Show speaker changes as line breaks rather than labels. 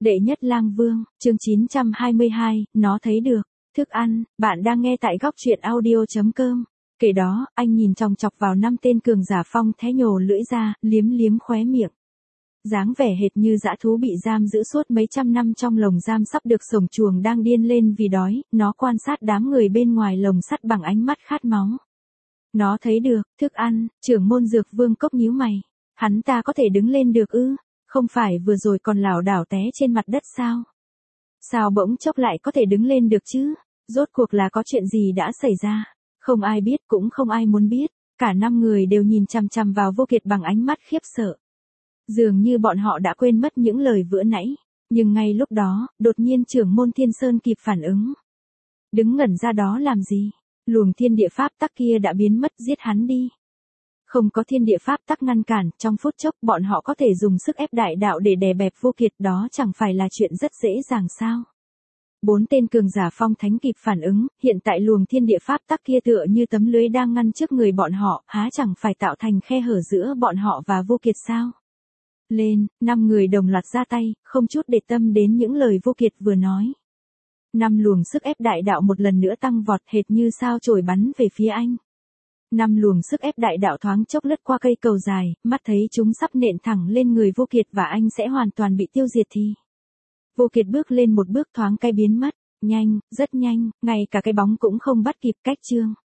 Đệ nhất lang vương, chương 922, nó thấy được. Thức ăn, bạn đang nghe tại góc truyện audio.com. Kể đó, anh nhìn chòng chọc vào 5 tên cường giả phong thế nhổ lưỡi ra, liếm liếm khóe miệng. Dáng vẻ hệt như dã thú bị giam giữ suốt mấy trăm năm trong lồng giam sắp được sổng chuồng đang điên lên vì đói, nó quan sát đám người bên ngoài lồng sắt bằng ánh mắt khát máu. Nó thấy được, thức ăn, trưởng môn dược vương Cốc nhíu mày. Hắn ta có thể đứng lên được ư? Không phải vừa rồi còn lảo đảo té trên mặt đất sao? Sao bỗng chốc lại có thể đứng lên được chứ? Rốt cuộc là có chuyện gì đã xảy ra? Không ai biết cũng không ai muốn biết. Cả 5 người đều nhìn chằm chằm vào Vô Kiệt bằng ánh mắt khiếp sợ. Dường như bọn họ đã quên mất những lời vừa nãy. Nhưng ngay lúc đó, đột nhiên trưởng môn Thiên Sơn kịp phản ứng. Đứng ngẩn ra đó làm gì? Luồng thiên địa pháp tắc kia đã biến mất, giết hắn đi. Không có thiên địa pháp tắc ngăn cản, trong phút chốc bọn họ có thể dùng sức ép đại đạo để đè bẹp Vô Kiệt, đó chẳng phải là chuyện rất dễ dàng sao? 4 tên cường giả phong thánh kịp phản ứng, hiện tại luồng thiên địa pháp tắc kia tựa như tấm lưới đang ngăn trước người bọn họ, há chẳng phải tạo thành khe hở giữa bọn họ và Vô Kiệt sao? Lên, 5 người đồng loạt ra tay, không chút để tâm đến những lời Vô Kiệt vừa nói. 5 luồng sức ép đại đạo một lần nữa tăng vọt, hệt như sao chổi bắn về phía anh. 5 luồng sức ép đại đạo thoáng chốc lướt qua cây cầu dài, mắt thấy chúng sắp nện thẳng lên người Vô Kiệt và anh sẽ hoàn toàn bị tiêu diệt thì. Vô Kiệt bước lên một bước thoáng cái biến mất, nhanh, rất nhanh, ngay cả cái bóng cũng không bắt kịp, cách chương.